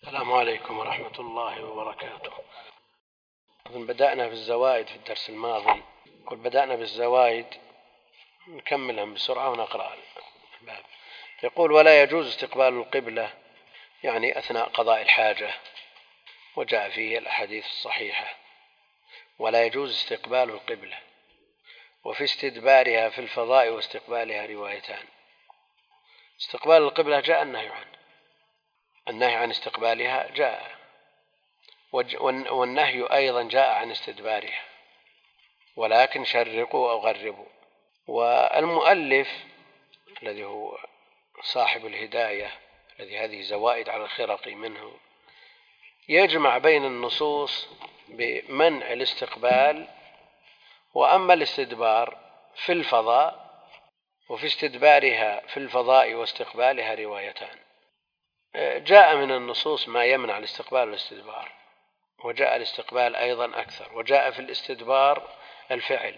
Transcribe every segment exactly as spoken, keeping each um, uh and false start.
السلام عليكم ورحمة الله وبركاته. بدأنا بالزوائد في الدرس الماضي، قل بدأنا بالزوائد نكملها بسرعة ونقرأ الباب. يقول: ولا يجوز استقبال القبلة، يعني أثناء قضاء الحاجة، وجاء فيه الأحاديث الصحيحة. ولا يجوز استقبال القبلة، وفي استدبارها في الفضاء واستقبالها روايتان. استقبال القبلة جاء النهي عنه، النهي عن استقبالها جاء، والنهي أيضا جاء عن استدبارها، ولكن شرقوا أو غربوا. والمؤلف الذي هو صاحب الهداية، الذي هذه زوائد على الخرق منه، يجمع بين النصوص بمنع الاستقبال، وأما الاستدبار في الفضاء وفي استدبارها في الفضاء واستقبالها روايتان. جاء من النصوص ما يمنع الاستقبال والاستدبار، وجاء الاستقبال أيضا أكثر، وجاء في الاستدبار الفعل.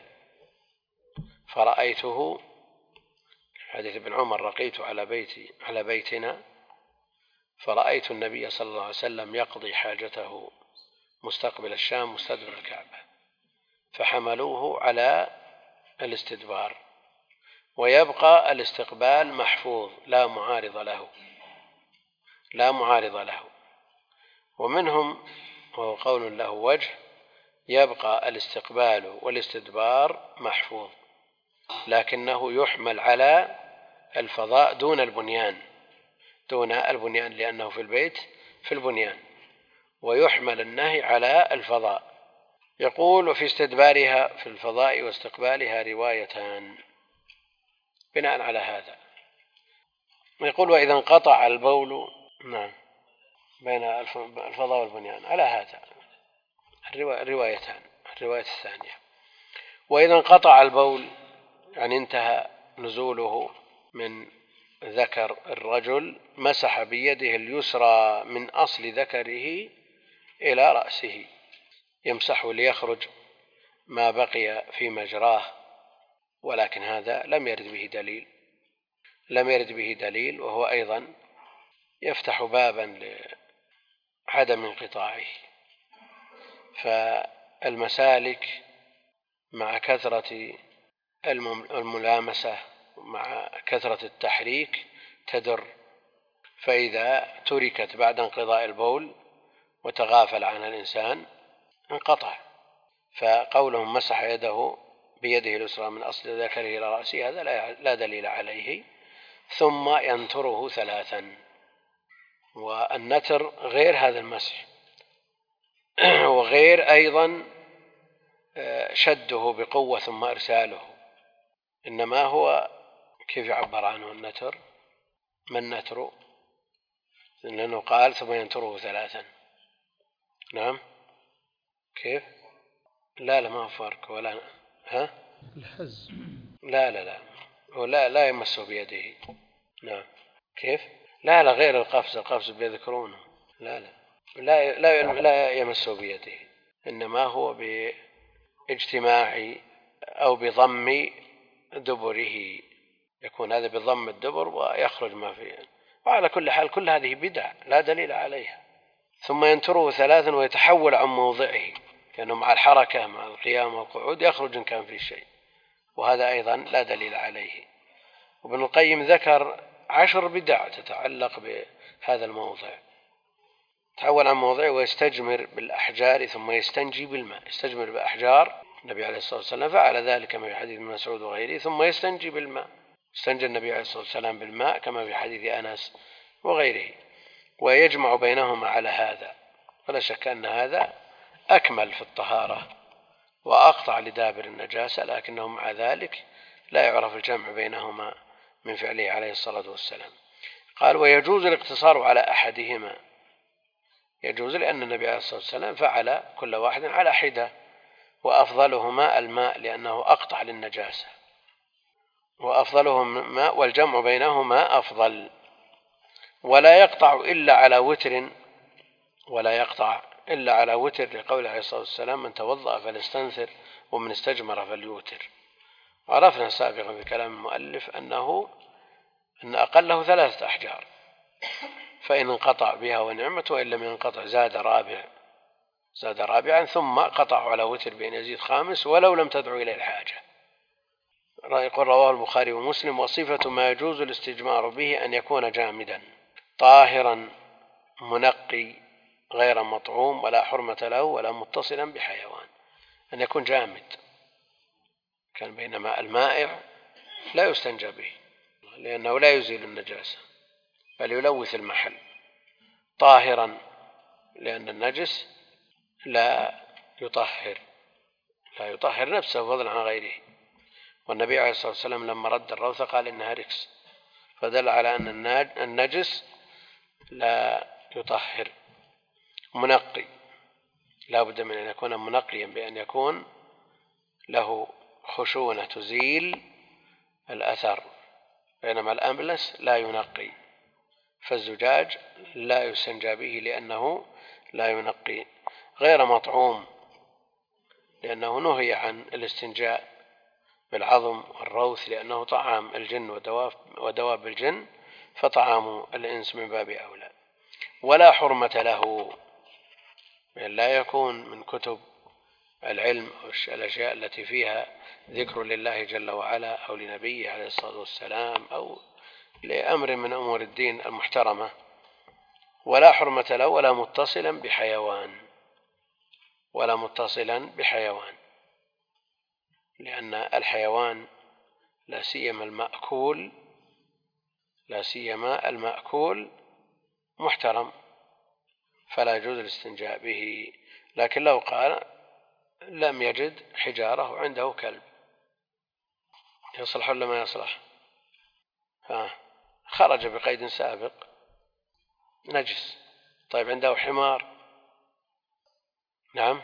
فرأيته حديث ابن عمر: رقيت على بيتي على بيتنا فرأيت النبي صلى الله عليه وسلم يقضي حاجته مستقبل الشام مستدبر الكعبة، فحملوه على الاستدبار، ويبقى الاستقبال محفوظ لا معارض له لا معارض له ومنهم وهو قول له وجه: يبقى الاستقبال والاستدبار محفوظ، لكنه يحمل على الفضاء دون البنيان دون البنيان لأنه في البيت في البنيان، ويحمل النهي على الفضاء. يقول: وفي استدبارها في الفضاء واستقبالها روايتان. بناء على هذا يقول: وإذا انقطع البول نعم بين الفضاء والبنيان، على هذا الروايتان. الرواية الثانية: وإذا انقطع البول، يعني انتهى نزوله من ذكر الرجل، مسح بيده اليسرى من أصل ذكره إلى رأسه، يمسحه ليخرج ما بقي في مجراه، ولكن هذا لم يرد به دليل لم يرد به دليل وهو أيضا يفتح بابا لعدم انقطاعه. فالمسالك مع كثرة الملامسة مع كثرة التحريك تدر، فإذا تركت بعد انقضاء البول وتغافل عنها الإنسان انقطع. فقولهم مسح يده بيده اليسرى من أصل ذكره إلى رأسه هذا لا دليل عليه. ثم ينتره ثلاثا، والنتر غير هذا المسح، وغير أيضا شده بقوة ثم إرساله، إنما هو كيف يعبر عنه النتر؟ ما النتر؟ لأنه قال ثم ينتره ثلاثا. نعم كيف؟ لا لا ما هو فرق ولا ها الحز. لا لا لا هو لا لا يمسه بيده. نعم كيف؟ لا لا غير القفز القفز بيذكرونه. لا لا لا لا, لا يمسه بيده، إنما هو باجتماع أو بضم دبره، يكون هذا بضم الدبر ويخرج ما فيه. وعلى كل حال كل هذه بدع لا دليل عليها. ثم ينتره ثلاثا ويتحول عن موضعه، كأنه مع الحركة مع القيام والقعود يخرج إن كان في شيء، وهذا أيضا لا دليل عليه. وابن القيم ذكر عشر بدع تتعلق بهذا الموضع: تحول عن موضعه ويستجمر بالأحجار ثم يستنجي بالماء. يستجمر بأحجار، النبي عليه الصلاة والسلام فعل ذلك كما في حديث ابن مسعود وغيره. ثم يستنجي بالماء، استنجى النبي عليه الصلاة والسلام بالماء كما في حديث أنس وغيره، ويجمع بينهما على هذا. فلا شك أن هذا أكمل في الطهارة وأقطع لدابر النجاسة، لكنه مع ذلك لا يعرف الجمع بينهما من فعله عليه الصلاة والسلام. قال: ويجوز الاقتصار على أحدهما. يجوز لأن النبي عليه الصلاة والسلام فعل كل واحد على حدة، وأفضلهما الماء لأنه أقطع للنجاسة، وأفضلهم ماء، والجمع بينهما أفضل. ولا يقطع إلا على وتر ولا يقطع إلا على وتر لقول عليه الصلاة والسلام: من توضأ فليستنثر ومن استجمر فليوتر. عرفنا سابقا في كلام المؤلف أنه أن أقله ثلاثة أحجار، فإن انقطع بها ونعمت، وإن لم ينقطع زاد رابع زاد رابعا، ثم قطع على وتر بأن يزيد خامس ولو لم تدعو إليه الحاجة. يقول رواه البخاري ومسلم: وصفة ما يجوز الاستجمار به أن يكون جامدا طاهرا منقي غير مطعوم ولا حرمة له ولا متصلا بحيوان. أن يكون جامد، كان بينما المائع لا يستنجى به لأنه لا يزيل النجاسة بل يلوث المحل. طاهرا لأن النجس لا يطهر لا يطهر نفسه فضلا عن غيره، والنبي عليه الصلاة والسلام لما رد الروثة قال إنها ركس، فدل على أن النجس لا يطهر. منقي لا بد من أن يكون منقيا بأن يكون له خشونة تزيل الأثر، بينما الأملس لا ينقي، فالزجاج لا يستنجى به لأنه لا ينقي. غير مطعوم لأنه نهي عن الاستنجاء بالعظم والروث لأنه طعام الجن ودواب, ودواب الجن، فطعام الإنس من باب أولى. ولا حرمة له، لا يكون من كتب العلم أو الأشياء التي فيها ذكر لله جل وعلا أو لنبيه عليه الصلاة والسلام أو لأمر من أمور الدين المحترمة. ولا حرمة له ولا متصلا بحيوان ولا متصلا بحيوان لأن الحيوان لا سيما المأكول لا سيما المأكول محترم فلا يجوز الاستنجاء به. لكن لو قال لم يجد حجارة وعنده كلب يصلح ولا ما يصلح؟ ها خرج بقيد سابق نجس. طيب عنده حمار، نعم،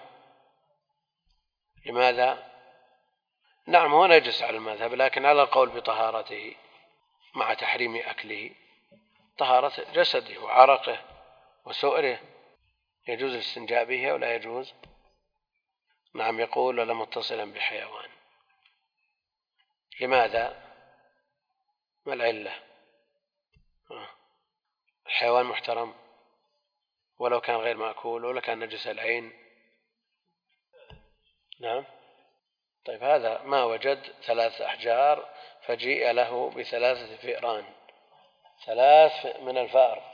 لماذا؟ نعم هو نجس على المذهب، لكن على القول بطهارته مع تحريم أكله، طهارة جسده وعرقه وسؤره، يجوز الاستنجاء به ولا يجوز؟ نعم يقول ولا متصلا بحيوان. لماذا؟ ما العلة؟ الحيوان محترم ولو كان غير مأكول ولا كان نجس العين. نعم. طيب هذا ما وجد ثلاث أحجار فجيء له بثلاثة فئران، ثلاث من الفأر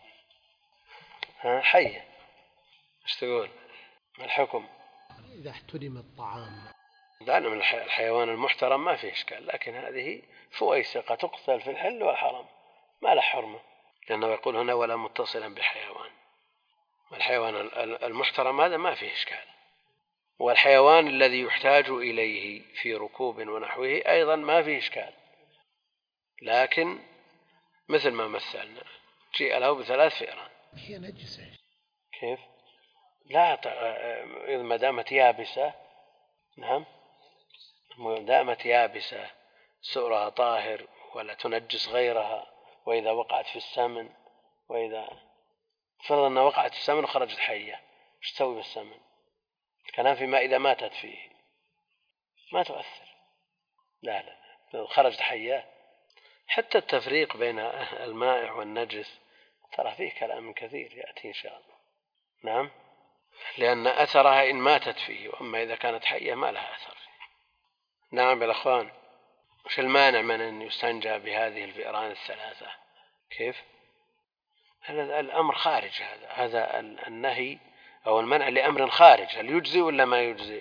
ها حية، ايش تقول؟ ما الحكم إذا احترم الطعام؟ لأن من الحيوان المحترم ما فيه إشكال، لكن هذه فويسقة تقتل في الحل والحرم ما له حرمة، لأنه يقول هنا ولا متصلا بحيوان. الحيوان المحترم هذا ما فيه إشكال، والحيوان الذي يحتاج إليه في ركوب ونحوه أيضا ما فيه إشكال، لكن مثل ما مثلنا جيء له بثلاث فئران. هي نجسة كيف؟ لا إذا ما دامت يابسة، نعم ما دامت يابسة سؤرها طاهر ولا تنجس غيرها. وإذا وقعت في السمن، وإذا فرض أنها وقعت في السمن وخرجت حية، ايش تسوي بالسمن؟ الكلام فيما إذا ماتت فيه ما تؤثر. لا لا لو خرجت حية. حتى التفريق بين المائع والنجس ترى فيه كلام كثير يأتي إن شاء الله. نعم، لأن أثرها إن ماتت فيه، وأما إذا كانت حية ما لها أثر فيه. نعم بالأخوان، وش المانع من أن يستنجى بهذه الفئران الثلاثة؟ كيف؟ هذا الأمر خارج، هذا هذا النهي أو المنع لأمر خارج، هل يجزي ولا ما يجزي؟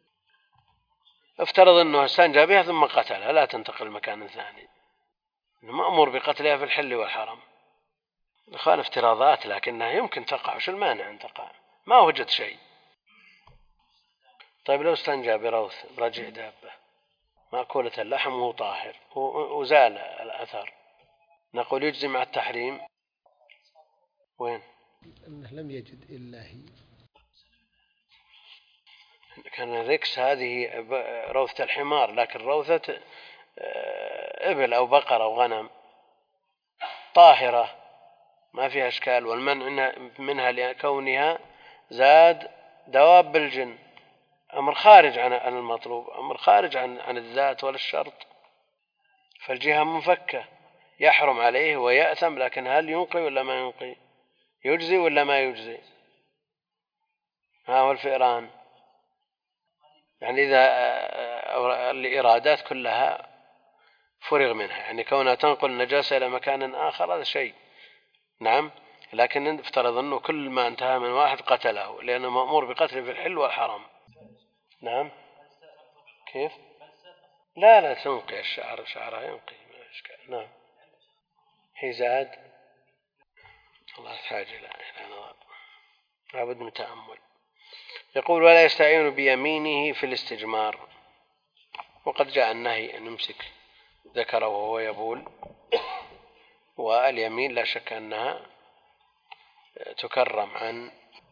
افترض أنه استنجى بها ثم قتلها، لا تنتقل مكان ثاني، مأمور بقتلها في الحل والحرم. إخوان افتراضات لكنها يمكن تقع، وش المانع أن تقع؟ ما وجد شيء. طيب لو استنجى بروث رجع دابة مأكولة اللحم وهو طاهر وزال الأثر، نقول يجزي مع التحريم؟ وين؟ أنه لم يجد إلا هي. كان الركس هذه روثة الحمار، لكن روثة إبل أو بقرة أو غنم طاهرة ما فيها إشكال، والمنع منها لكونها زاد دواب الجن، أمر خارج عن المطلوب، أمر خارج عن عن الذات ولا الشرط، فالجهة منفكة يحرم عليه ويأثم، لكن هل ينقي ولا ما ينقي؟ يجزي ولا ما يجزي؟ ها هو الفئران، يعني إذا الإرادات كلها فرغ منها، يعني كونها تنقل النجاسة إلى مكان آخر هذا شيء، نعم، لكن افترض أنه كل ما انتهى من واحد قتله، لأنه مأمور بقتله في الحل والحرام. نعم. كيف؟ لا لا تنقي الشعر، شعرها ينقي ما إشكال. نعم. حزاد الله يحتاج إلى نظر، لابد من تأمل. يقول: ولا يستعين بيمينه في الاستجمار. وقد جاء النهي أن يمسك ذكره وهو يبول، واليمين لا شك أنها تكرم عن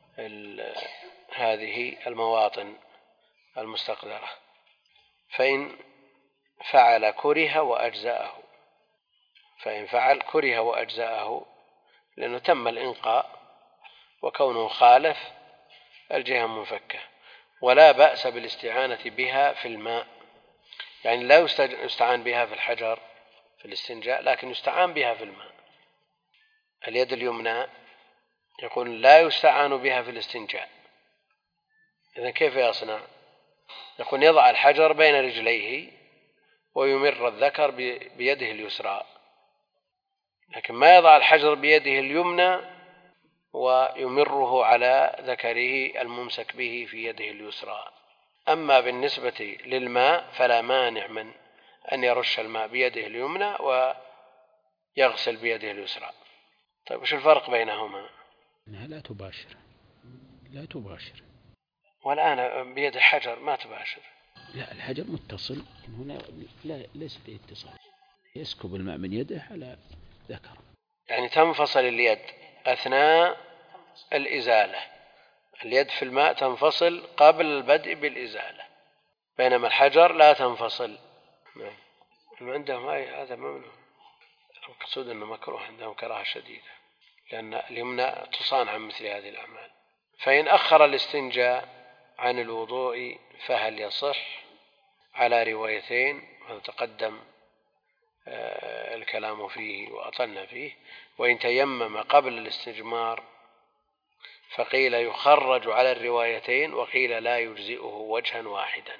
هذه المواطن المستقذرة، فإن فعل كره وأجزأه، فإن فعل كره وأجزأه لأنه تم الإنقاء وكونه خالف الجهة منفكة. ولا بأس بالاستعانة بها في الماء، يعني لا يستعان بها في الحجر في الاستنجاء، لكن يستعان بها في الماء. اليد اليمنى يقول لا يستعان بها في الاستنجاء، إذن كيف يصنع؟ يقول يضع الحجر بين رجليه ويمر الذكر بيده اليسرى، لكن ما يضع الحجر بيده اليمنى ويمره على ذكره الممسك به في يده اليسرى. أما بالنسبة للماء فلا مانع من أن يرش الماء بيده اليمنى ويغسل بيده اليسرى. طيب وش الفرق بينهما؟ أنها لا تباشر، لا تباشر. والآن بيد الحجر ما تباشر. لا، الحجر متصل هنا، لا ليس فيه اتصال، يسكب الماء من يده على ذكره، يعني تنفصل اليد أثناء الإزالة، اليد في الماء تنفصل قبل البدء بالإزالة، بينما الحجر لا تنفصل. عندهم هذا ممنوع، المقصود أنه مكروه، عندهم كراهة شديدة، لأن اليمنى تصان عن مثل هذه الأعمال. فإن أخر الاستنجاء عن الوضوء فهل يصح؟ على روايتين، وتقدم الكلام فيه وأطلنا فيه. وإن تيمم قبل الاستجمار فقيل يخرج على الروايتين، وقيل لا يجزئه وجها واحدا.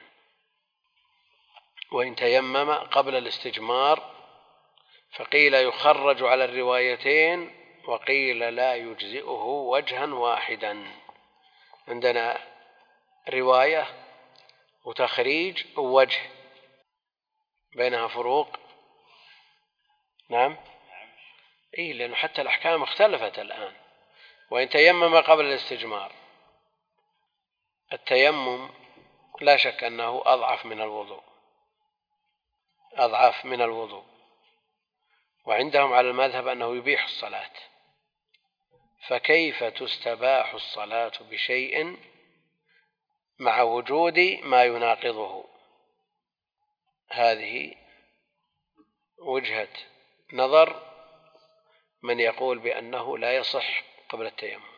وإن تيمم قبل الاستجمار فقيل يخرج على الروايتين، وقيل لا يجزئه وجها واحدا. عندنا رواية وتخريج ووجه، بينها فروق. نعم. إيه، لأنه حتى الأحكام اختلفت الآن. وإن تيمم قبل الاستجمار، التيمم لا شك أنه أضعف من الوضوء، أضعف من الوضوء، وعندهم على المذهب أنه يبيح الصلاة، فكيف تستباح الصلاة بشيء مع وجود ما يناقضه؟ هذه وجهة نظر من يقول بأنه لا يصح قبل التيمم،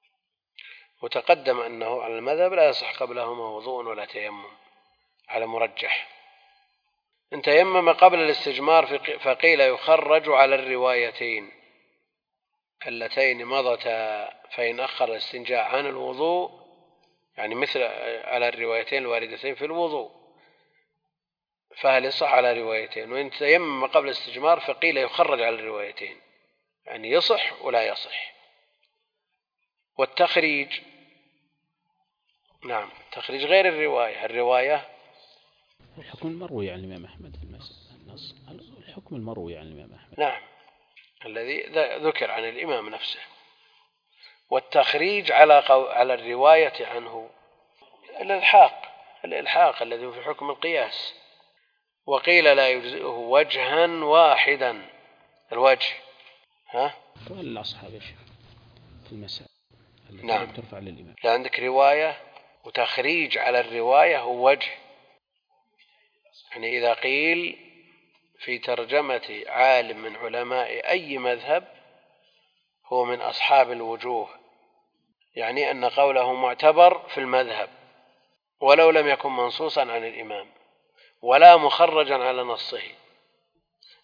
وتقدم أنه على المذهب لا يصح قبلهما وضوء ولا تيمم على مرجح. إن تيمم قبل الاستجمار فقيل يخرج على الروايتين اللتين مضتا، فإن أخر الاستنجاء عن الوضوء، يعني مثل على الروايتين الواردتين في الوضوء، فهل يصح على روايتين. وإن تيمم قبل الاستجمار فقيل يخرج على الروايتين، يعني يصح ولا يصح. والتخريج، نعم، تخريج غير الرواية. الرواية الحكم المروي عن الإمام أحمد في النص، الحكم المروي عن الإمام أحمد، نعم، الذي ذكر عن الإمام نفسه. والتخريج على على الرواية عنه الإلحاق، الإلحاق الذي في حكم القياس. وقيل لا يجزئه وجها واحدا، الوجه ها قال الأصحاب في المساء التي نعم ترفع للإمام. لا عندك رواية وتخريج على الرواية هو وجه، يعني إذا قيل في ترجمة عالم من علماء أي مذهب هو من أصحاب الوجوه، يعني أن قوله معتبر في المذهب ولو لم يكن منصوصا عن الإمام ولا مخرجا على نصه.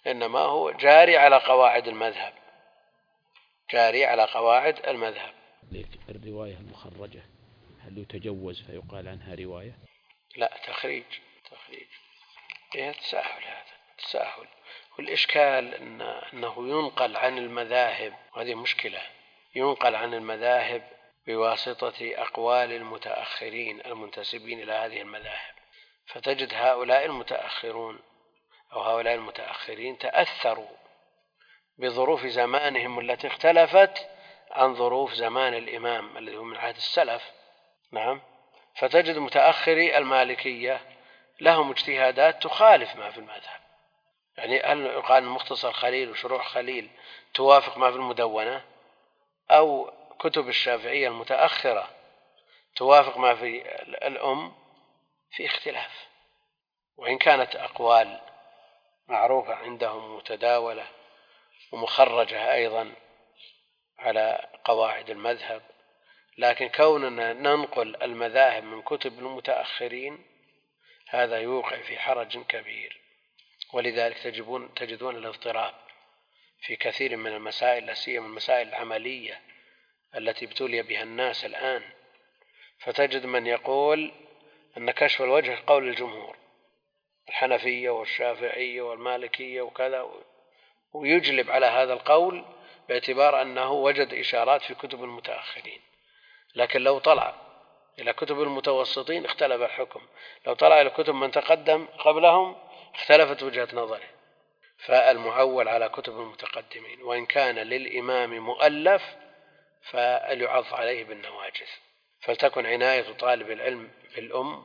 إنما هو جاري على قواعد المذهب، جاري على قواعد المذهب. الرواية المخرجة هل يتجوز فيقال عنها رواية؟ لا، تخريج تخريج إيه تساهل، هذا تساهل. والإشكال إن أنه ينقل عن المذاهب، وهذه مشكلة، ينقل عن المذاهب بواسطة أقوال المتأخرين المنتسبين إلى هذه المذاهب، فتجد هؤلاء المتأخرون أو هؤلاء المتأخرين تأثروا بظروف زمانهم التي اختلفت عن ظروف زمان الإمام الذي هو من عهد السلف. نعم. فتجد متأخري المالكية لهم اجتهادات تخالف ما في المذهب. يعني هل يقال مختصر خليل وشروح خليل توافق ما في المدونة، أو كتب الشافعية المتأخرة توافق ما في الأم؟ في اختلاف، وإن كانت أقوال معروفة عندهم متداولة ومخرجة أيضا على قواعد المذهب، لكن كوننا ننقل المذاهب من كتب المتأخرين هذا يوقع في حرج كبير، ولذلك تجدون تجدون الاضطراب في كثير من المسائل، لا سيما المسائل العملية التي ابتلي بها الناس الآن. فتجد من يقول أن كشف الوجه قول الجمهور الحنفية والشافعية والمالكية وكذا، ويجلب على هذا القول باعتبار أنه وجد إشارات في كتب المتأخرين، لكن لو طلع إلى كتب المتوسطين اختلف الحكم، لو طلع إلى كتب من تقدم قبلهم اختلفت وجهة نظره. فالمعول على كتب المتقدمين، وإن كان للإمام مؤلف فليعض عليه بالنواجذ. فلتكن عناية طالب العلم بالأم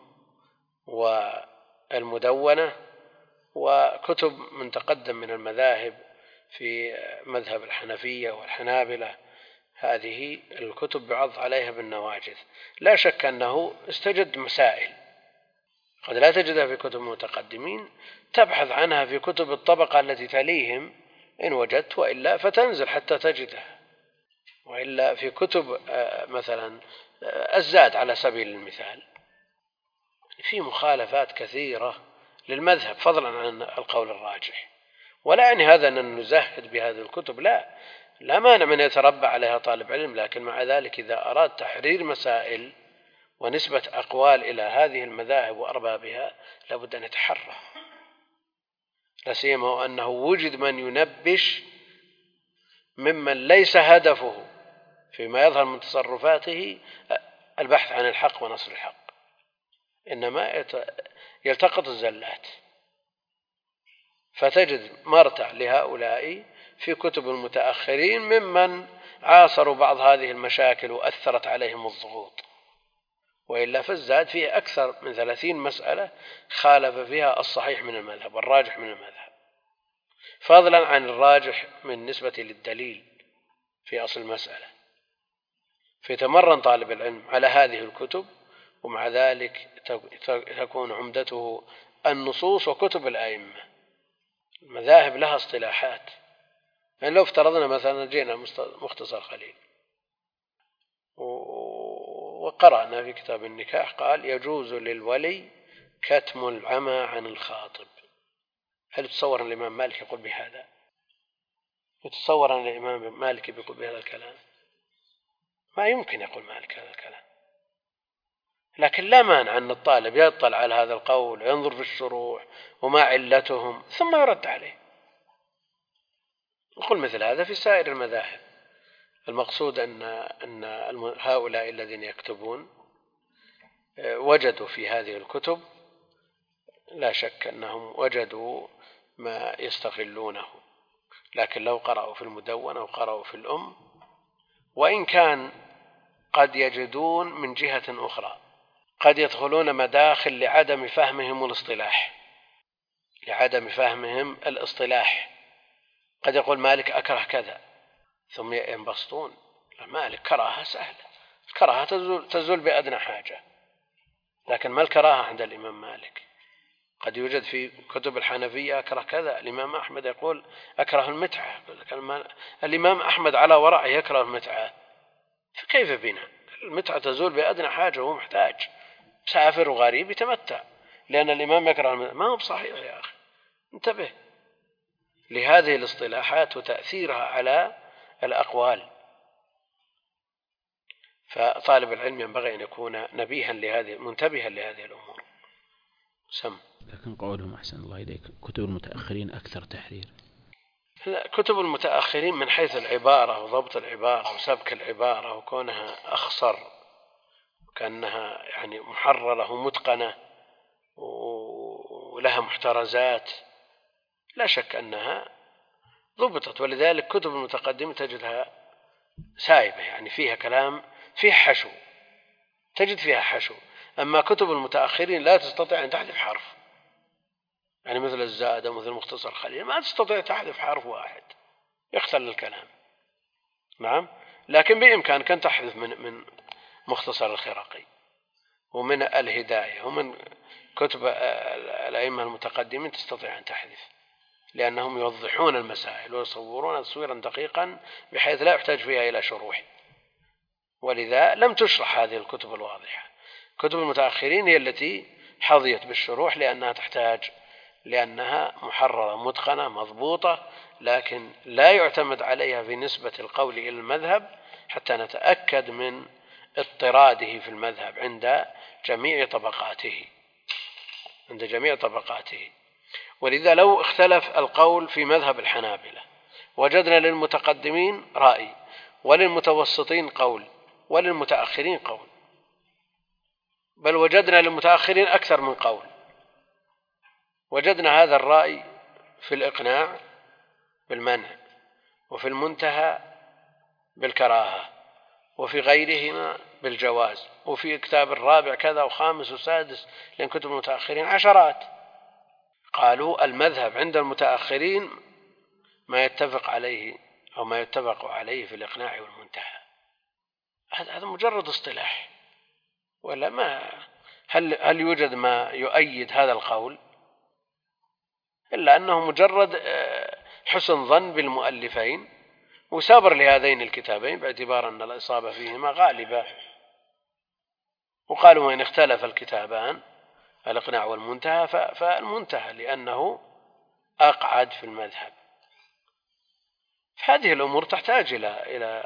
والمدونة وكتب من تقدم من المذاهب في مذهب الحنفية والحنابلة، هذه الكتب يعض عليها بالنواجذ. لا شك أنه استجد مسائل قد لا تجدها في كتب المتقدمين، تبحث عنها في كتب الطبقة التي تليهم إن وجدت، وإلا فتنزل حتى تجدها. وإلا في كتب مثلا الزاد على سبيل المثال في مخالفات كثيرة للمذهب فضلا عن القول الراجح، ولا يعني هذا أن نزهد بهذه الكتب، لا لا مانع من يتربع عليها طالب علم، لكن مع ذلك إذا أراد تحرير مسائل ونسبة أقوال إلى هذه المذاهب وأربابها لابد أن يتحرى، لا سيما أنه وجد من ينبش ممن ليس هدفه فيما يظهر من تصرفاته البحث عن الحق ونصر الحق، إنما يلتقط الزلات. فتجد مرتع لهؤلاء في كتب المتأخرين ممن عاصروا بعض هذه المشاكل وأثرت عليهم الضغوط، وإلا فالزاد فيه أكثر من ثلاثين مسألة خالف فيها الصحيح من المذهب والراجح من المذهب، فضلا عن الراجح من نسبة للدليل في أصل المسألة. فيتمرن طالب العلم على هذه الكتب، ومع ذلك تكون عمدته النصوص وكتب الآئمة. المذاهب لها اصطلاحات، يعني لو افترضنا مثلا جينا مختصر خليل وقرأنا في كتاب النكاح قال يجوز للولي كتم العمى عن الخاطب، هل تصور أن الإمام مالك يقول بهذا؟ يتصور أن الإمام مالك يقول بهذا الكلام؟ ما يمكن يقول مالك هذا الكلام. لكن لا مانع أن الطالب يطلع على هذا القول وينظر في الشروح وما علتهم ثم يرد عليه. نقول مثل هذا في سائر المذاهب. المقصود أن أن هؤلاء الذين يكتبون وجدوا في هذه الكتب، لا شك أنهم وجدوا ما يستغلونه، لكن لو قرأوا في المدونة أو قرأوا في الأم، وإن كان قد يجدون من جهة أخرى قد يدخلون مداخل لعدم فهمهم الاصطلاح لعدم فهمهم الاصطلاح قد يقول مالك أكره كذا ثم ينبسطون. مالك كراهة سهلة، الكراهة تزول, تزول بأدنى حاجة، لكن ما الكراهة عند الإمام مالك؟ قد يوجد في كتب الحنفية أكره كذا، الإمام أحمد يقول أكره المتعة، الإمام أحمد على ورع يكره المتعة، فكيف بنا؟ المتعة تزول بأدنى حاجة، وهو محتاج مسافر وغريب يتمتع، لأن الإمام يكره المتعة. ما هو بصحيح يا أخي، انتبه. لهذه الاصطلاحات وتأثيرها على الأقوال. فطالب العلم ينبغي أن يكون نبيها لهذه منتبها لهذه الأمور. سم. لكن قولهم أحسن الله إليك كتب المتأخرين أكثر تحرير. كتب المتأخرين من حيث العبارة وضبط العبارة وسبك العبارة وكونها أخصر وكأنها يعني محررة ومتقنة ولها محترزات، لا شك أنها ضبطت. ولذلك كتب المتقدمة تجدها سائبة، يعني فيها كلام، فيها حشو، تجد فيها حشو. أما كتب المتأخرين لا تستطيع أن تحذف حرف، يعني مثل الزاد ومثل مختصر خليل ما تستطيع تحذف حرف واحد يختل الكلام. نعم، لكن بإمكانك أن تحذف من من مختصر الخرقي ومن الهداية ومن كتب الأئمة المتقدمين تستطيع أن تحذف، لأنهم يوضحون المسائل ويصورون تصويرا دقيقا بحيث لا يحتاج فيها إلى شروح، ولذا لم تشرح هذه الكتب الواضحة. كتب المتأخرين هي التي حظيت بالشروح لأنها تحتاج، لأنها محررة متقنة مضبوطة، لكن لا يعتمد عليها في نسبة القول إلى المذهب حتى نتأكد من اضطراده في المذهب عند جميع طبقاته عند جميع طبقاته. ولذا لو اختلف القول في مذهب الحنابلة وجدنا للمتقدمين رأي وللمتوسطين قول وللمتأخرين قول، بل وجدنا للمتأخرين أكثر من قول. وجدنا هذا الرأي في الإقناع بالمنع، وفي المنتهى بالكراهة، وفي غيرهما بالجواز، وفي كتاب الرابع كذا وخامس وسادس، لأن كتب المتأخرين عشرات. قالوا المذهب عند المتأخرين ما يتفق عليه أو ما يتفق عليه في الإقناع والمنتهى. هذا مجرد اصطلاح، ولا ما هل هل يوجد ما يؤيد هذا القول؟ إلا أنه مجرد حسن ظن بالمؤلفين وسابر لهذين الكتابين باعتبار أن الإصابة فيهما غالبة. وقالوا وإن اختلف الكتابان الإقناع والمنتهى فالمنتهى لأنه أقعد في المذهب. فهذه الأمور تحتاج إلى إلى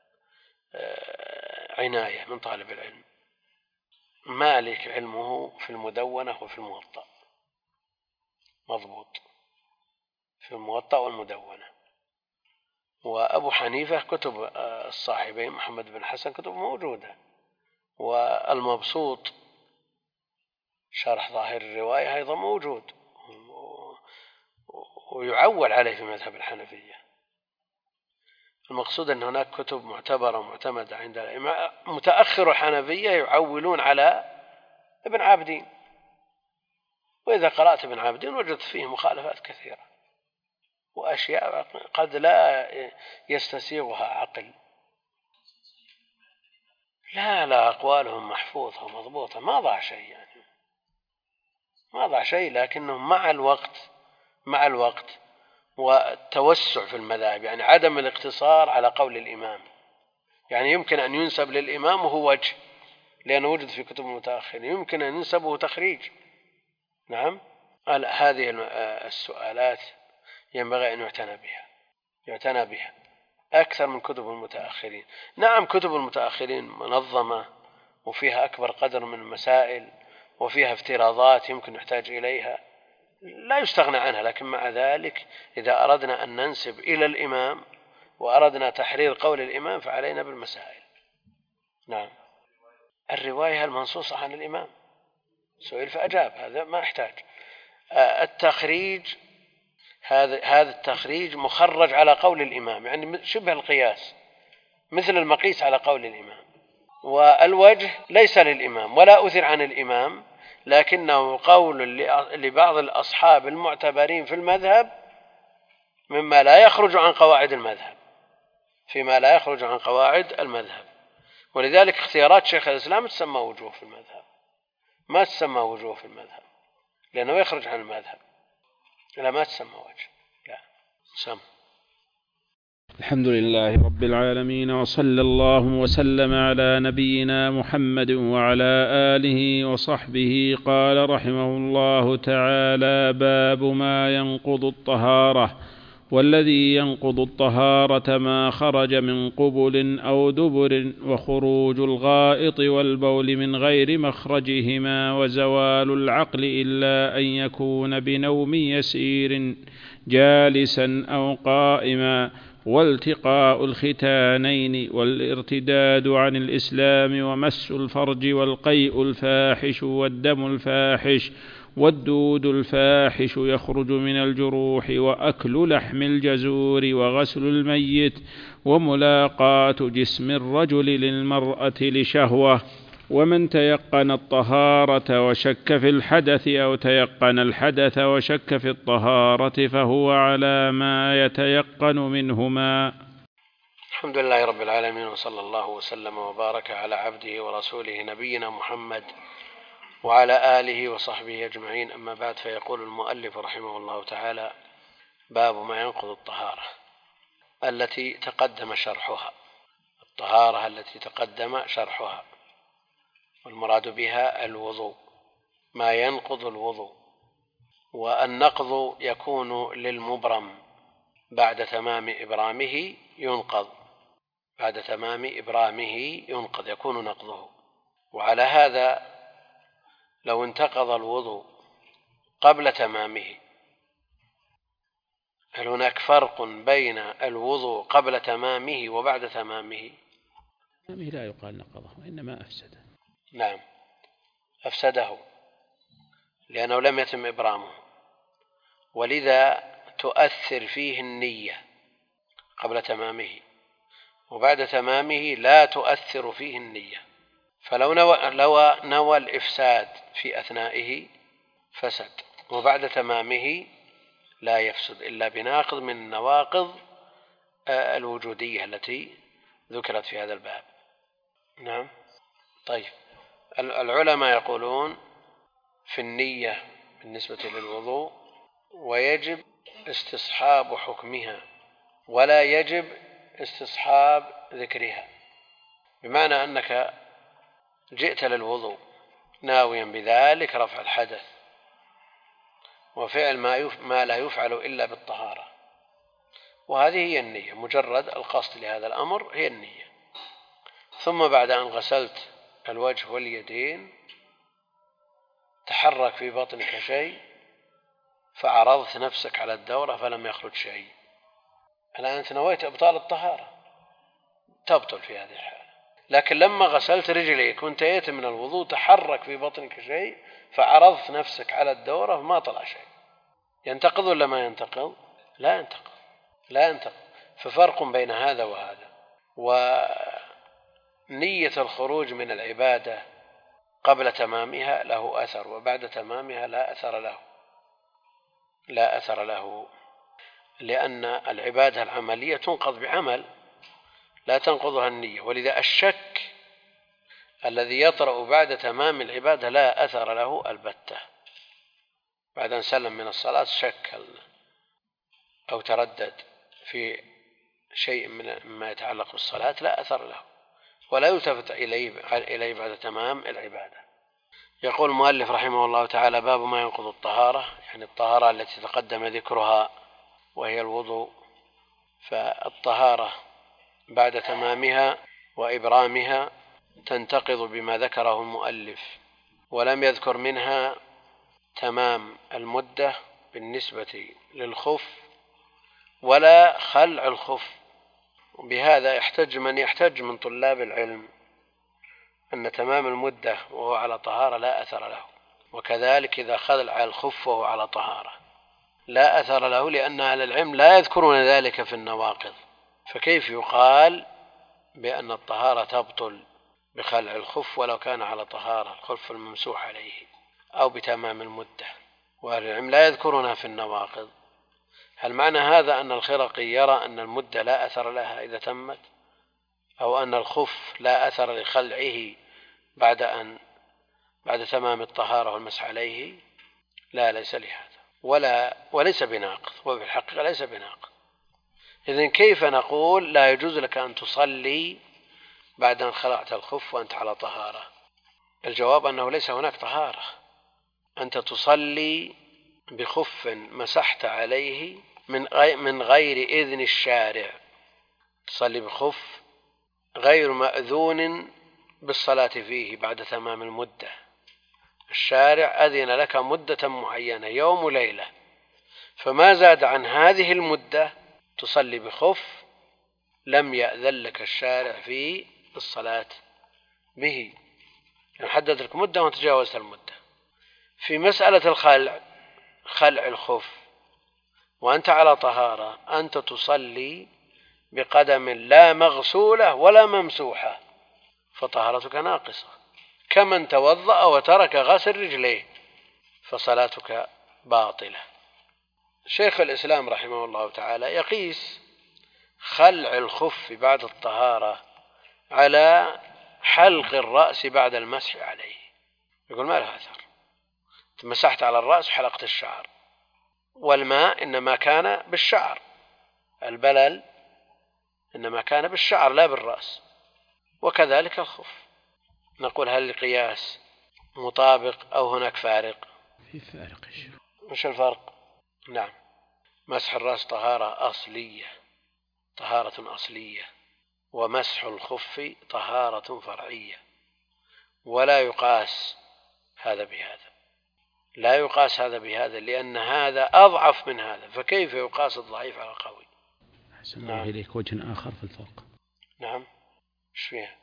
عناية من طالب العلم. مالك علمه في المدونة وفي الموطأ مضبوط، في الموطأ والمدونة. وأبو حنيفة كتب الصاحبين محمد بن حسن كتب موجودة، والمبسوط شرح ظاهر الرواية أيضا موجود ويعول عليه في مذهب الحنفية. المقصود أن هناك كتب معتبرة ومعتمدة عند الأئمة. متأخر الحنفية يعولون على ابن عابدين، وإذا قرأت ابن عابدين وجدت فيه مخالفات كثيرة وأشياء قد لا يستسيغها عقل. لا لا أقوالهم محفوظة ومضبوطة، ما ضاع شيء، يعني ما ضاع شيء، لكنهم مع الوقت مع الوقت والتوسع في المذاهب، يعني عدم الاقتصار على قول الإمام. يعني يمكن أن ينسب للإمام وهو وجه لأنه وجد في كتب المتأخرين، يمكن أن ينسبه تخريج. نعم، هذه السؤالات ينبغي أن يعتنى بها يعتنى بها أكثر من كتب المتأخرين. نعم، كتب المتأخرين منظمة وفيها أكبر قدر من المسائل وفيها افتراضات يمكن نحتاج إليها لا يستغنى عنها، لكن مع ذلك إذا أردنا أن ننسب إلى الإمام وأردنا تحرير قول الإمام فعلينا بالمسائل. نعم، الرواية المنصوصة عن الإمام سئل فأجاب، هذا ما يحتاج. التخريج هذا هذا التخريج مخرج على قول الإمام، يعني شبه القياس مثل المقيس على قول الإمام. والوجه ليس للإمام ولا أثر عن الإمام، لكنه قول لبعض الأصحاب المعتبرين في المذهب مما لا يخرج عن قواعد المذهب فيما لا يخرج عن قواعد المذهب. ولذلك اختيارات شيخ الإسلام تسمى وجوه في المذهب، ما تسمى وجوه في المذهب لأنه يخرج عن المذهب، لا ما تسمى وجه، لا سم. الحمد لله رب العالمين، وصلى الله وسلم على نبينا محمد وعلى آله وصحبه. قال رحمه الله تعالى: باب ما ينقض الطهارة. والذي ينقض الطهارة ما خرج من قبل أو دبر، وخروج الغائط والبول من غير مخرجهما، وزوال العقل إلا أن يكون بنوم يسير جالسا أو قائما، والتقاء الختانين، والارتداد عن الإسلام، ومس الفرج، والقيء الفاحش، والدم الفاحش، والدود الفاحش يخرج من الجروح، وأكل لحم الجزور، وغسل الميت، وملاقاة جسم الرجل للمرأة لشهوة. ومن تيقن الطهارة وشك في الحدث، أو تيقن الحدث وشك في الطهارة، فهو على ما يتيقن منهما. الحمد لله رب العالمين، وصلى الله وسلم وبارك على عبده ورسوله نبينا محمد وعلى آله وصحبه أجمعين. أما بعد، فيقول المؤلف رحمه الله تعالى: باب ما ينقض الطهارة التي تقدم شرحها. الطهارة التي تقدم شرحها، والمراد بها الوضوء، ما ينقض الوضوء. والنقض يكون للمبرم بعد تمام إبرامه ينقض، بعد تمام إبرامه ينقض يكون نقضه. وعلى هذا لو انتقض الوضوء قبل تمامه، هل هناك فرق بين الوضوء قبل تمامه وبعد تمامه؟ لا يقال نقضه، وإنما أفسده. نعم، أفسده لأنه لم يتم إبرامه، ولذا تؤثر فيه النية قبل تمامه، وبعد تمامه لا تؤثر فيه النية. فلو نوى, لو نوى الإفساد في أثنائه فسد، وبعد تمامه لا يفسد إلا بناقض من النواقض الوجودية التي ذكرت في هذا الباب. نعم. طيب، العلماء يقولون في النية بالنسبة للوضوء: ويجب استصحاب حكمها ولا يجب استصحاب ذكرها، بمعنى أنك جئت للوضوء ناويا بذلك رفع الحدث وفعل ما, يف... ما لا يفعل إلا بالطهارة، وهذه هي النية، مجرد القصد لهذا الأمر هي النية. ثم بعد أن غسلت الوجه واليدين تحرك في بطنك شيء فعرضت نفسك على الدورة فلم يخرج شيء، الآن أنت نويت إبطال الطهارة، تبطل في هذه الحالة. لكن لما غسلت رجليك وانتهيت من الوضوء تحرك في بطنك شيء فعرضت نفسك على الدورة فما طلع شيء، ينتقض ولا ما ينتقض؟ لا ينتقض، لا ينتقض. ففرق بين هذا وهذا. ونية الخروج من العبادة قبل تمامها له أثر، وبعد تمامها لا أثر له، لا أثر له، لأن العبادة العملية تنقض بعمل لا تنقضها النية. ولذا الشك الذي يطرأ بعد تمام العبادة لا أثر له البتة. بعد أن سلم من الصلاة شك أو تردد في شيء من ما يتعلق بالصلاة لا أثر له، ولا يلتفت إليه بعد تمام العبادة. يقول المؤلف رحمه الله تعالى: باب ما ينقض الطهارة، يعني الطهارة التي تقدم ذكرها وهي الوضوء. فالطهارة بعد تمامها وإبرامها تنتقض بما ذكره المؤلف، ولم يذكر منها تمام المدة بالنسبة للخف ولا خلع الخف. بهذا يحتج من يحتج من طلاب العلم أن تمام المدة وهو على طهارة لا أثر له، وكذلك إذا خلع الخف وهو على طهارة لا أثر له، لأن أهل العلم لا يذكرون ذلك في النواقض. فكيف يقال بأن الطهارة تبطل بخلع الخف ولو كان على طهارة، الخف الممسوح عليه، أو بتمام المدة، وأهل العلم لا يذكرونها في النواقض؟ هل معنى هذا أن الخرقي يرى أن المدة لا أثر لها إذا تمت، أو أن الخف لا أثر لخلعه بعد أن بعد تمام الطهارة والمسح عليه؟ لا، ليس لهذا، ولا وليس بناقض، وبالحقيقة ليس بناقض. إذن كيف نقول لا يجوز لك أن تصلي بعد أن خلعت الخف وأنت على طهارة؟ الجواب أنه ليس هناك طهارة. أنت تصلي بخف مسحت عليه من من غير إذن الشارع، تصلي بخف غير مأذون بالصلاة فيه بعد تمام المدة. الشارع أذن لك مدة معينة يوم وليلة، فما زاد عن هذه المدة تصلي بخف لم يأذن لك الشارع في الصلاة به، يعني حدد لك مدة وتجاوزت المدة. في مسألة الخلع، خلع الخف وأنت على طهارة، أنت تصلي بقدم لا مغسولة ولا ممسوحة، فطهارتك ناقصة، كمن توضأ وترك غسل رجليه فصلاتك باطلة. شيخ الإسلام رحمه الله تعالى يقيس خلع الخف بعد الطهارة على حلق الرأس بعد المسح عليه، يقول ما له أثر، مسحت على الرأس وحلقت الشعر، والماء إنما كان بالشعر، البلل إنما كان بالشعر لا بالرأس، وكذلك الخف. نقول هل القياس مطابق أو هناك فارق؟ في فارق. مش الفرق؟ نعم، مسح الرأس طهارة أصلية، طهارة أصلية، ومسح الخف طهارة فرعية، ولا يقاس هذا بهذا، لا يقاس هذا بهذا، لأن هذا أضعف من هذا، فكيف يقاس الضعيف على القوي؟ أحسن الله إليك وجه آخر في الفرق. نعم، ايش فيها؟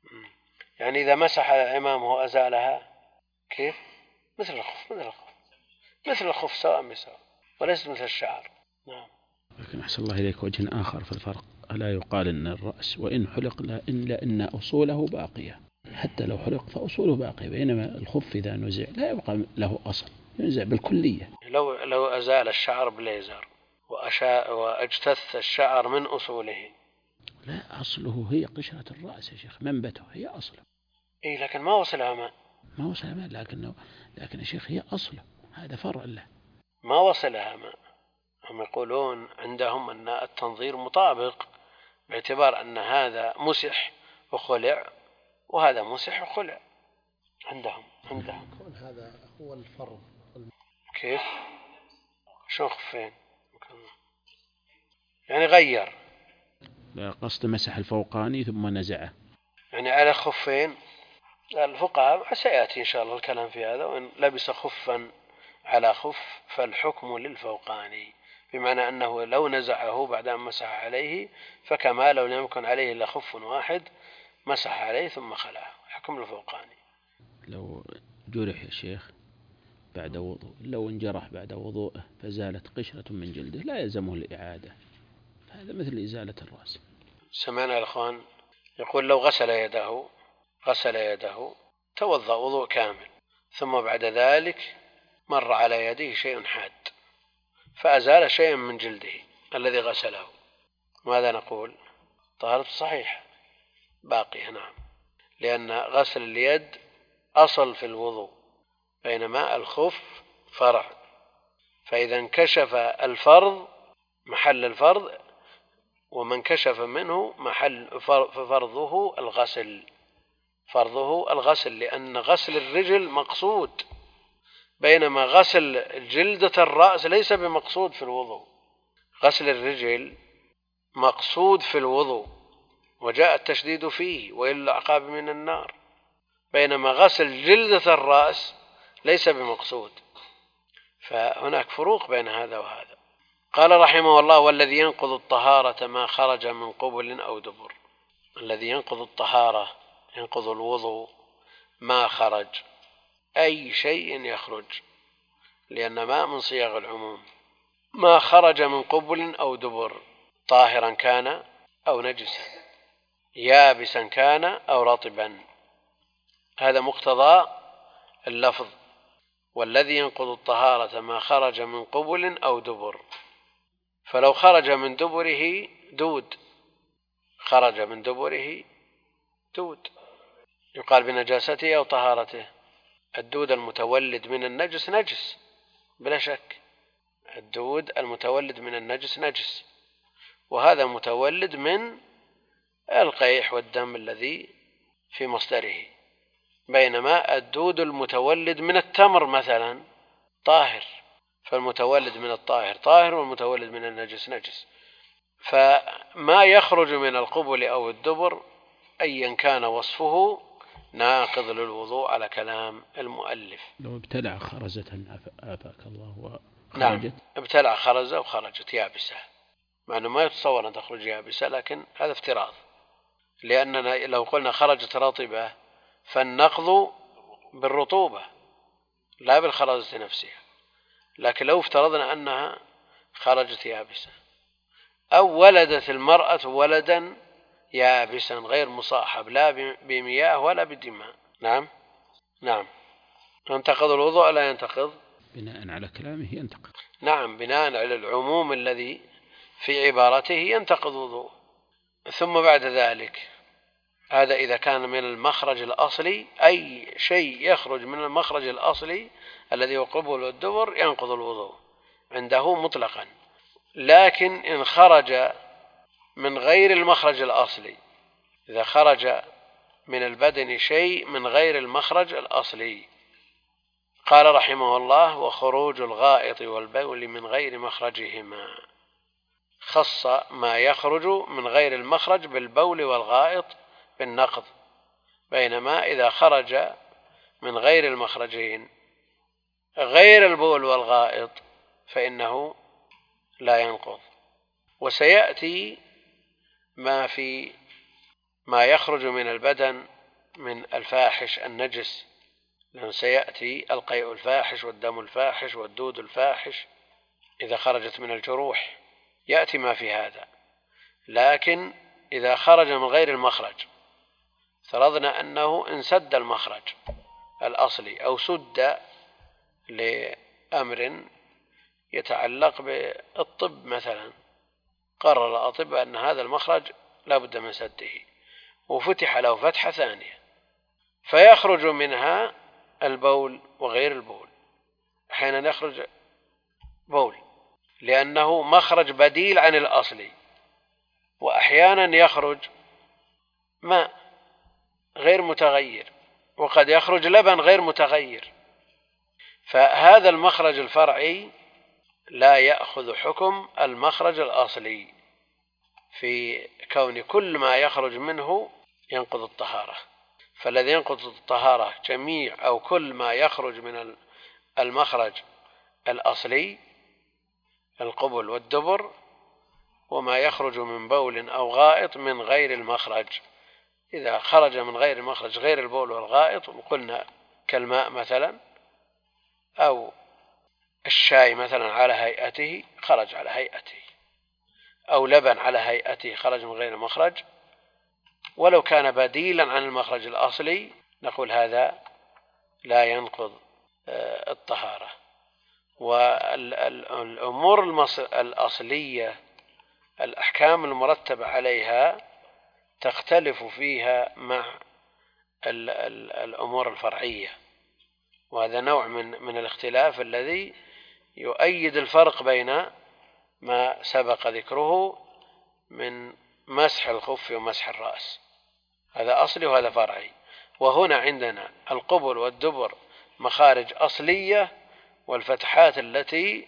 يعني إذا مسح إمامه أزالها كيف؟ مثل الخف، مثل الخف مثل الخف سواء بسواء، وليس مثل الشعر. نعم. لكن أحسن الله إليك وجه آخر في الفرق، ألا يقال أن الرأس وإن حلق لا إلا إن أصوله باقية، حتى لو حلق فأصوله باقية، بينما الخف إذا نزع لا يبقى له أصل، ينزع بالكلية. لو لو أزال الشعر بليزر وأشاء واجتث الشعر من أصوله، لا، أصله هي قشرة الرأس يا شيخ، منبته هي أصله. إيه لكن ما وصلها ماء، ما وصلها ماء، لكنه لكن يا شيخ هي أصله، هذا فرع له، ما وصلها ماء. هم يقولون عندهم أن التنظير مطابق، باعتبار أن هذا مسح وخلع وهذا مسح وخلع، عندهم عندهم هذا هو الفرض. كيف؟ شو خفين؟ يعني غير، لا قصد مسح الفوقاني ثم نزعه، يعني على خفين. الفقهاء سيأتي إن شاء الله الكلام في هذا، وإن لبس خفا على خف فالحكم للفوقاني، بمعنى أنه لو نزعه بعد أن مسح عليه فكما لو لم يكن عليه إلا خف واحد مسح عليه ثم خلعه، حكم الفوقاني. لو جرح يا شيخ بعد وضوء، لو انجرح بعد وضوءه فزالت قشرة من جلده لا يلزمه الإعادة، هذا مثل إزالة الرأس. سمعنا الأخوان يقول لو غسل يده غسل يده توضأ وضوء كامل، ثم بعد ذلك مر على يده شيء حاد فأزال شيئا من جلده الذي غسله، ماذا نقول؟ طهارته صحيحة باقية. نعم، لأن غسل اليد أصل في الوضوء، بينما الخف فرع، فإذا انكشف الفرض محل الفرض ومن كشف منه محل ففرضه الغسل، فرضه الغسل، لأن غسل الرجل مقصود، بينما غسل جلدة الرأس ليس بمقصود في الوضوء. غسل الرجل مقصود في الوضوء وجاء التشديد فيه وإلا عقاب من النار، بينما غسل جلدة الرأس ليس بمقصود، فهناك فروق بين هذا وهذا. قال رحمه الله: والذي ينقض الطهارة ما خرج من قبل أو دبر. الذي ينقض الطهارة ينقض الوضوء ما خرج، أي شيء يخرج، لأن ما من صيغ العموم، ما خرج من قبل أو دبر، طاهرا كان أو نجسا، يابسا كان أو رطبا، هذا مقتضى اللفظ. والذي ينقض الطهارة ما خرج من قبل أو دبر، فلو خرج من دبره دود، خرج من دبره دود يقال بنجاسته أو طهارته. الدود المتولد من النجس نجس بلا شك، الدود المتولد من النجس نجس، وهذا متولد من القيح والدم الذي في مصدره، بينما الدود المتولد من التمر مثلا طاهر، فالمتولد من الطاهر طاهر والمتولد من النجس نجس. فما يخرج من القبل أو الدبر أيا كان وصفه ناقض للوضوء على كلام المؤلف. لو ابتلع خرزة آفاك الله وخرجت. نعم ابتلع خرزة وخرجت يابسة، مع أنه ما يتصور أن تخرج يابسة، لكن هذا افتراض، لأننا لو قلنا خرجت رطبة فالنقض بالرطوبة لا بالخرزة نفسها، لكن لو افترضنا أنها خرجت يابسة أو ولدت المرأة ولدا يابسا غير مصاحب لا بمياه ولا بدماء، نعم نعم ينتقض الوضوء لا ينتقض؟ بناء على كلامه ينتقض. نعم بناء على العموم الذي في عبارته ينتقض وضوء. ثم بعد ذلك هذا إذا كان من المخرج الأصلي، أي شيء يخرج من المخرج الأصلي الذي هو قبل والدبر ينقض الوضوء عنده مطلقا. لكن إن خرج من غير المخرج الأصلي، إذا خرج من البدن شيء من غير المخرج الأصلي، قال رحمه الله: وخروج الغائط والبول من غير مخرجهما، خص ما يخرج من غير المخرج بالبول والغائط بالنقض، بينما إذا خرج من غير المخرجين غير البول والغائط فإنه لا ينقض. وسيأتي ما في ما يخرج من البدن من الفاحش النجس، لأنه سيأتي القيء الفاحش والدم الفاحش والدود الفاحش إذا خرجت من الجروح، يأتي ما في هذا. لكن إذا خرج من غير المخرج، فرضنا أنه انسد المخرج الأصلي أو سد لأمر يتعلق بالطب مثلا، قرر الأطباء أن هذا المخرج لا بد من سده، وفتح له فتحة ثانية فيخرج منها البول وغير البول. أحيانا يخرج بول لأنه مخرج بديل عن الأصلي، وأحيانا يخرج ماء غير متغير، وقد يخرج لبن غير متغير. فهذا المخرج الفرعي لا يأخذ حكم المخرج الأصلي في كون كل ما يخرج منه ينقض الطهارة. فالذي ينقض الطهارة جميع أو كل ما يخرج من المخرج الأصلي القبل والدبر، وما يخرج من بول أو غائط من غير المخرج. إذا خرج من غير المخرج غير البول والغائط، وقلنا كالماء مثلا أو الشاي مثلا على هيئته خرج على هيئته، أو لبن على هيئته خرج من غير المخرج، ولو كان بديلا عن المخرج الأصلي نقول هذا لا ينقض الطهارة. والأمور الأصلية الأحكام المرتبة عليها تختلف فيها مع الأمور الفرعية، وهذا نوع من من الاختلاف الذي يؤيد الفرق بين ما سبق ذكره من مسح الخف ومسح الرأس، هذا أصلي وهذا فرعي. وهنا عندنا القبل والدبر مخارج أصلية، والفتحات التي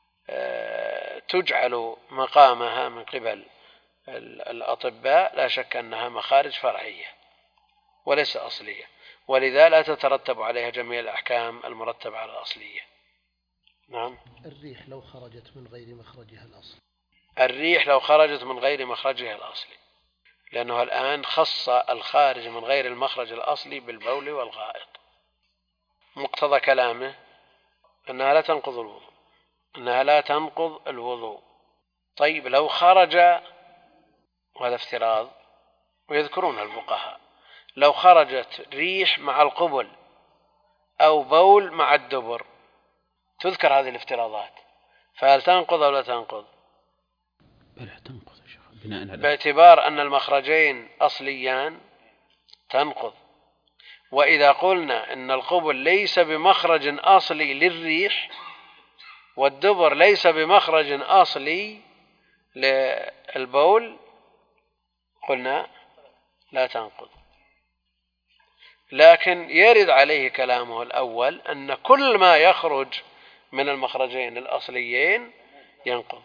تجعل مقامها من قبل الأطباء لا شك أنها مخارج فرعية وليس أصلية، ولذا لا تترتب عليها جميع الأحكام المرتبة على الأصلية. نعم. الريح لو خرجت من غير مخرجها الأصلي، الريح لو خرجت من غير مخرجها الأصلي، لأنه الآن خص الخارج من غير المخرج الأصلي بالبول والغائط. مقتضى كلامه أنها لا تنقض الوضوء، أنها لا تنقض الوضوء. طيب لو خرج، وهذا افتراض ويذكرون الفقهاء، لو خرجت ريح مع القبل أو بول مع الدبر، تذكر هذه الافتراضات، فهل تنقض أو لا تنقض؟ بلا تنقض يا شيخ، بناء على باعتبار أن المخرجين أصليان تنقض. وإذا قلنا أن القبل ليس بمخرج أصلي للريح والدبر ليس بمخرج أصلي للبول، قلنا لا تنقض. لكن يرد عليه كلامه الأول أن كل ما يخرج من المخرجين الأصليين ينقض،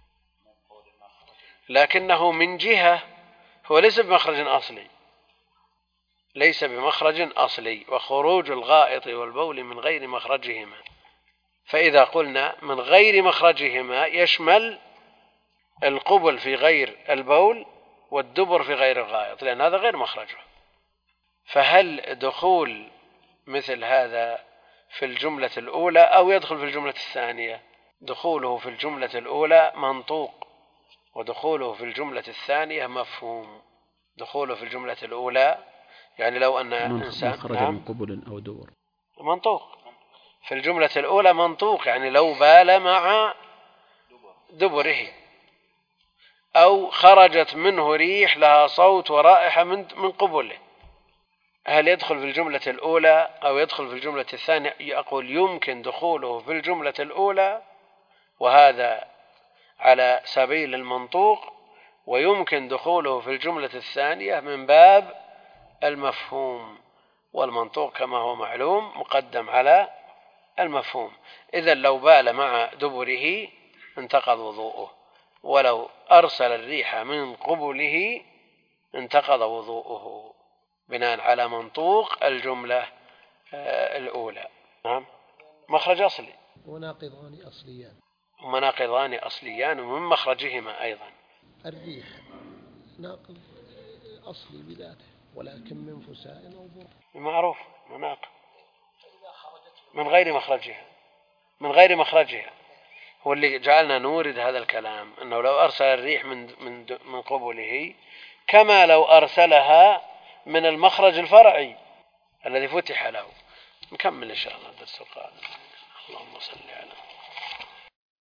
لكنه من جهة هو ليس بمخرج أصلي، ليس بمخرج أصلي، وخروج الغائط والبول من غير مخرجهما. فإذا قلنا من غير مخرجهما يشمل القبل في غير البول والدبر في غير الغائط، لأن هذا غير مخرجه. فهل دخول مثل هذا في الجملة الأولى أو يدخل في الجملة الثانية؟ دخوله في الجملة الأولى منطوق، ودخوله في الجملة الثانية مفهوم. دخوله في الجملة الأولى يعني لو أن إنسان مخرج من قبل أو دبر منطوق، في الجملة الأولى منطوق يعني لو بال مع دبره، أو خرجت منه ريح لها صوت ورائحة من من قبله. هل يدخل في الجملة الأولى أو يدخل في الجملة الثانية؟ أقول يمكن دخوله في الجملة الأولى وهذا على سبيل المنطوق، ويمكن دخوله في الجملة الثانية من باب المفهوم، والمنطوق كما هو معلوم مقدم على المفهوم. إذن لو بال مع دبره انتقض وضوءه، ولو أرسل الريح من قبله انتقض وضوءه بناء على منطوق الجملة الأولى. نعم، مخرج أصلي وناقضان أصليان ومناقضان أصليان ومن مخرجهما أيضا. الريح ناقض أصلي بذاته، ولكن من فساء أو ضر معروف مناقض من غير مخرجها، من غير مخرجها هو اللي جعلنا نورد هذا الكلام، أنه لو أرسل الريح من من من قبله كما لو أرسلها من المخرج الفرعي الذي فتح له. نكمل إن شاء الله الدرس القادم. اللهم صل على